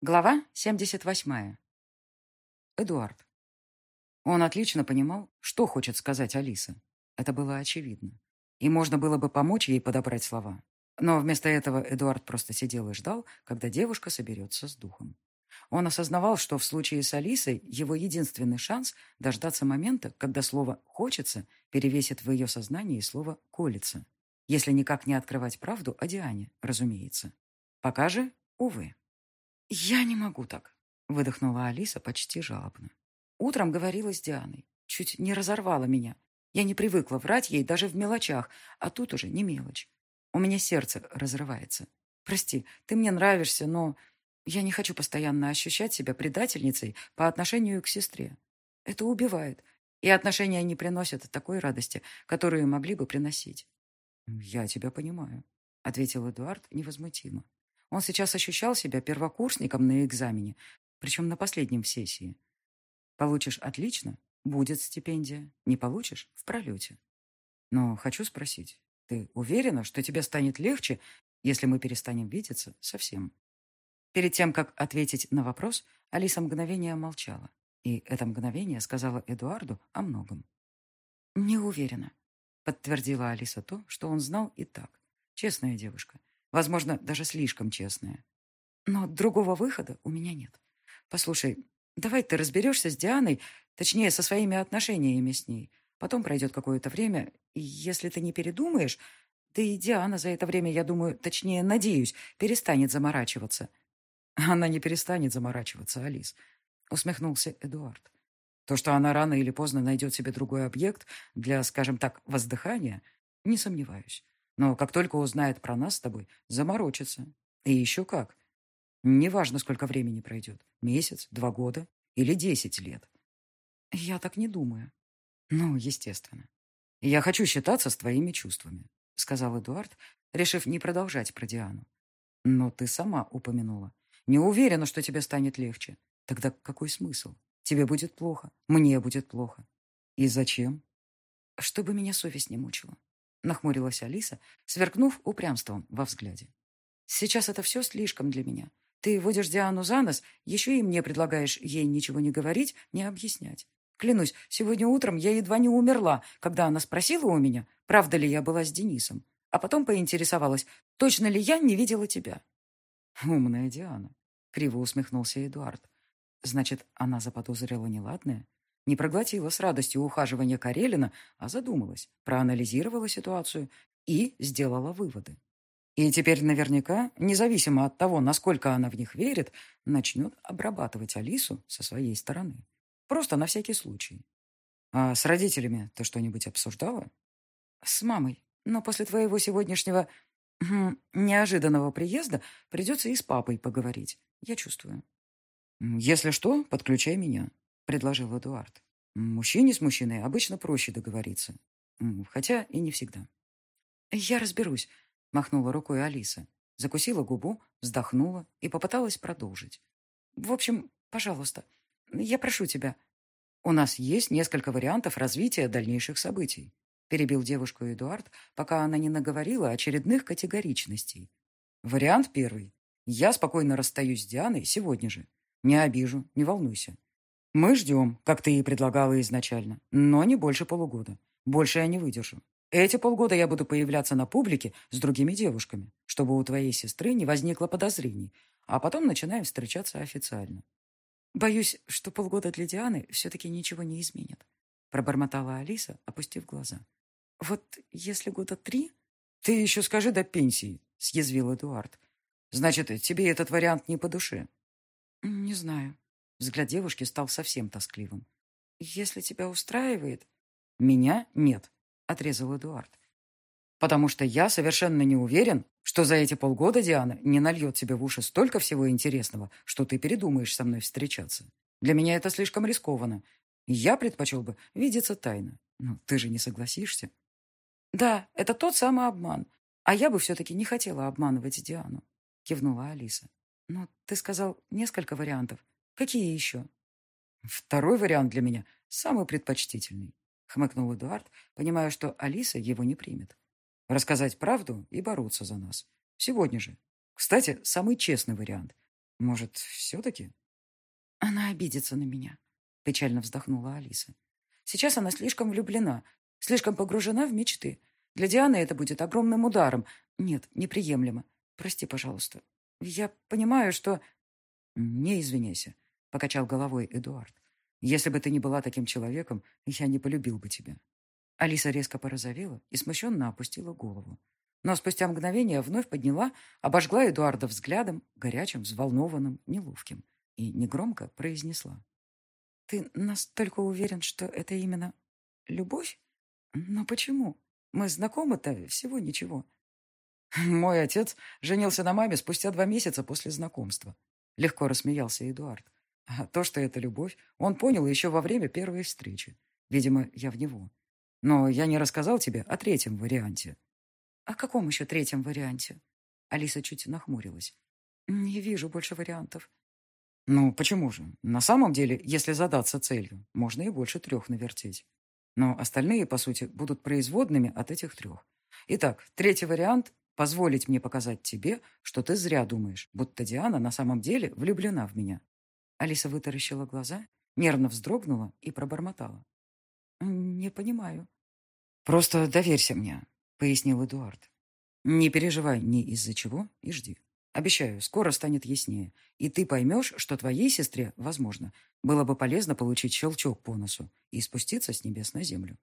Глава 78. Эдуард. Он отлично понимал, что хочет сказать Алиса. Это было очевидно. И можно было бы помочь ей подобрать слова. Но вместо этого Эдуард просто сидел и ждал, когда девушка соберется с духом. Он осознавал, что в случае с Алисой его единственный шанс дождаться момента, когда слово «хочется» перевесит в ее сознании слово «колется». Если никак не открывать правду о Диане, разумеется. Пока же, увы. «Я не могу так», — выдохнула Алиса почти жалобно. Утром говорила с Дианой. Чуть не разорвала меня. Я не привыкла врать ей даже в мелочах, а тут уже не мелочь. У меня сердце разрывается. Прости, ты мне нравишься, но я не хочу постоянно ощущать себя предательницей по отношению к сестре. Это убивает, и отношения не приносят такой радости, которую могли бы приносить. «Я тебя понимаю», — ответил Эдуард невозмутимо. Он сейчас ощущал себя первокурсником на экзамене, причем на последнем в сессии. Получишь отлично — будет стипендия. Не получишь — в пролете. Но хочу спросить, ты уверена, что тебе станет легче, если мы перестанем видеться совсем? Перед тем, как ответить на вопрос, Алиса мгновение молчала. И это мгновение сказала Эдуарду о многом. «Не уверена», — подтвердила Алиса то, что он знал и так. Честная девушка. Возможно, даже слишком честная. Но другого выхода у меня нет. Послушай, давай ты разберешься с Дианой, точнее, со своими отношениями с ней. Потом пройдет какое-то время, и если ты не передумаешь, да и Диана за это время, я думаю, точнее, надеюсь, перестанет заморачиваться. Она не перестанет заморачиваться, Алис, усмехнулся Эдуард. То, что она рано или поздно найдет себе другой объект для, скажем так, воздыхания, не сомневаюсь. Но как только узнает про нас с тобой, заморочится. И еще как. Неважно, сколько времени пройдет. Месяц, 2 года или 10 лет. Я так не думаю. Ну, естественно. Я хочу считаться с твоими чувствами, сказал Эдуард, решив не продолжать про Диану. Но ты сама упомянула. Не уверена, что тебе станет легче. Тогда какой смысл? Тебе будет плохо, мне будет плохо. И зачем? Чтобы меня совесть не мучила. Нахмурилась Алиса, сверкнув упрямством во взгляде. Сейчас это все слишком для меня. Ты водишь Диану за нос, еще и мне предлагаешь ей ничего не говорить, не объяснять. Клянусь, сегодня утром я едва не умерла, когда она спросила у меня, правда ли я была с Денисом, а потом поинтересовалась, точно ли я не видела тебя. Умная Диана, криво усмехнулся Эдуард. Значит, она заподозрила неладное? Не проглотила с радостью ухаживания Карелина, а задумалась, проанализировала ситуацию и сделала выводы. И теперь наверняка, независимо от того, насколько она в них верит, начнет обрабатывать Алису со своей стороны. Просто на всякий случай. А с родителями ты что-нибудь обсуждала? С мамой. Но после твоего сегодняшнего неожиданного приезда придется и с папой поговорить. Я чувствую. Если что, подключай меня, предложил Эдуард. Мужчине с мужчиной обычно проще договориться. Хотя и не всегда. Я разберусь, махнула рукой Алиса. Закусила губу, вздохнула и попыталась продолжить. В общем, пожалуйста, я прошу тебя. У нас есть несколько вариантов развития дальнейших событий, перебил девушку Эдуард, пока она не наговорила очередных категоричностей. Вариант первый. Я спокойно расстаюсь с Дианой сегодня же. Не обижу, не волнуйся. Мы ждем, как ты и предлагала изначально, но не больше полугода. Больше я не выдержу. Эти полгода я буду появляться на публике с другими девушками, чтобы у твоей сестры не возникло подозрений, а потом начинаем встречаться официально. Боюсь, что полгода для Дианы все-таки ничего не изменит, пробормотала Алиса, опустив глаза. Вот если года 3... Ты еще скажи до пенсии, съязвил Эдуард. Значит, тебе этот вариант не по душе. Не знаю. Взгляд девушки стал совсем тоскливым. Если тебя устраивает... Меня нет, отрезал Эдуард. Потому что я совершенно не уверен, что за эти полгода Диана не нальет тебе в уши столько всего интересного, что ты передумаешь со мной встречаться. Для меня это слишком рискованно. Я предпочел бы видеться тайно. Но ты же не согласишься. Да, это тот самый обман. А я бы все-таки не хотела обманывать Диану, кивнула Алиса. Но ты сказал несколько вариантов. Какие еще? Второй вариант для меня самый предпочтительный, хмыкнул Эдуард, понимая, что Алиса его не примет. Рассказать правду и бороться за нас. Сегодня же. Кстати, самый честный вариант. Может, все-таки? Она обидится на меня, печально вздохнула Алиса. Сейчас она слишком влюблена, слишком погружена в мечты. Для Дианы это будет огромным ударом. Нет, неприемлемо. Прости, пожалуйста. Я понимаю, что... Не извиняйся, покачал головой Эдуард. Если бы ты не была таким человеком, я не полюбил бы тебя. Алиса резко порозовела и смущенно опустила голову. Но спустя мгновение вновь подняла, обожгла Эдуарда взглядом, горячим, взволнованным, неловким, и негромко произнесла. «Ты настолько уверен, что это именно любовь? Но почему? Мы знакомы-то всего ничего». «Мой отец женился на маме спустя 2 месяца после знакомства», — легко рассмеялся Эдуард. «А то, что это любовь, он понял еще во время первой встречи. Видимо, я в него. Но я не рассказал тебе о третьем варианте». «О каком еще третьем варианте?» Алиса чуть нахмурилась. «Не вижу больше вариантов». «Ну, почему же? На самом деле, если задаться целью, можно и больше 3 навертеть. Но остальные, по сути, будут производными от этих 3. Итак, третий вариант — позволить мне показать тебе, что ты зря думаешь, будто Диана на самом деле влюблена в меня». Алиса вытаращила глаза, нервно вздрогнула и пробормотала. «Не понимаю». «Просто доверься мне», — пояснил Эдуард. «Не переживай ни из-за чего и жди. Обещаю, скоро станет яснее, и ты поймешь, что твоей сестре, возможно, было бы полезно получить щелчок по носу и спуститься с небес на землю».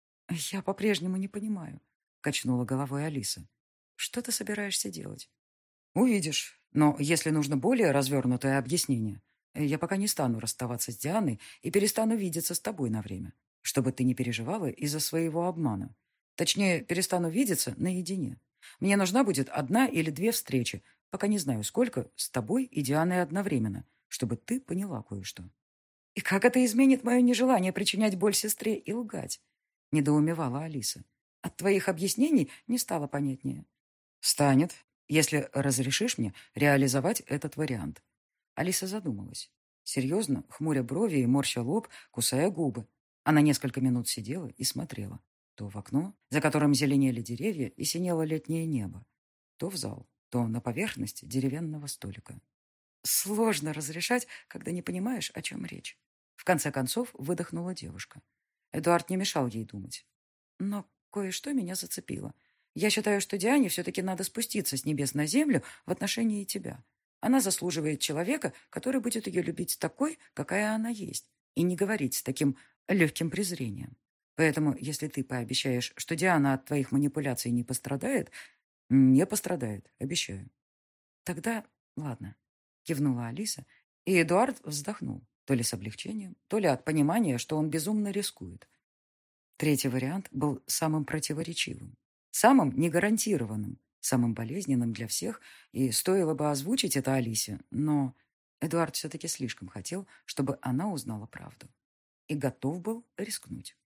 «Я по-прежнему не понимаю», — качнула головой Алиса. «Что ты собираешься делать?» «Увидишь. Но если нужно более развернутое объяснение, я пока не стану расставаться с Дианой и перестану видеться с тобой на время, чтобы ты не переживала из-за своего обмана. Точнее, перестану видеться наедине. Мне нужна будет 1 или 2 встречи, пока не знаю сколько, с тобой и Дианой одновременно, чтобы ты поняла кое-что». «И как это изменит мое нежелание причинять боль сестре и лгать?» — недоумевала Алиса. «От твоих объяснений не стало понятнее». «Станет, если разрешишь мне реализовать этот вариант». Алиса задумалась. Серьезно, хмуря брови и морща лоб, кусая губы. Она несколько минут сидела и смотрела. То в окно, за которым зеленели деревья и синело летнее небо, то в зал, то на поверхности деревянного столика. Сложно разрешать, когда не понимаешь, о чем речь. В конце концов выдохнула девушка. Эдуард не мешал ей думать. Но кое-что меня зацепило. Я считаю, что Диане все-таки надо спуститься с небес на землю в отношении тебя. Она заслуживает человека, который будет ее любить такой, какая она есть, и не говорить с таким легким презрением. Поэтому, если ты пообещаешь, что Диана от твоих манипуляций не пострадает, не пострадает, обещаю. Тогда ладно, кивнула Алиса, и Эдуард вздохнул, то ли с облегчением, то ли от понимания, что он безумно рискует. Третий вариант был самым противоречивым, самым негарантированным, самым болезненным для всех, и стоило бы озвучить это Алисе, но Эдуард все-таки слишком хотел, чтобы она узнала правду, и готов был рискнуть.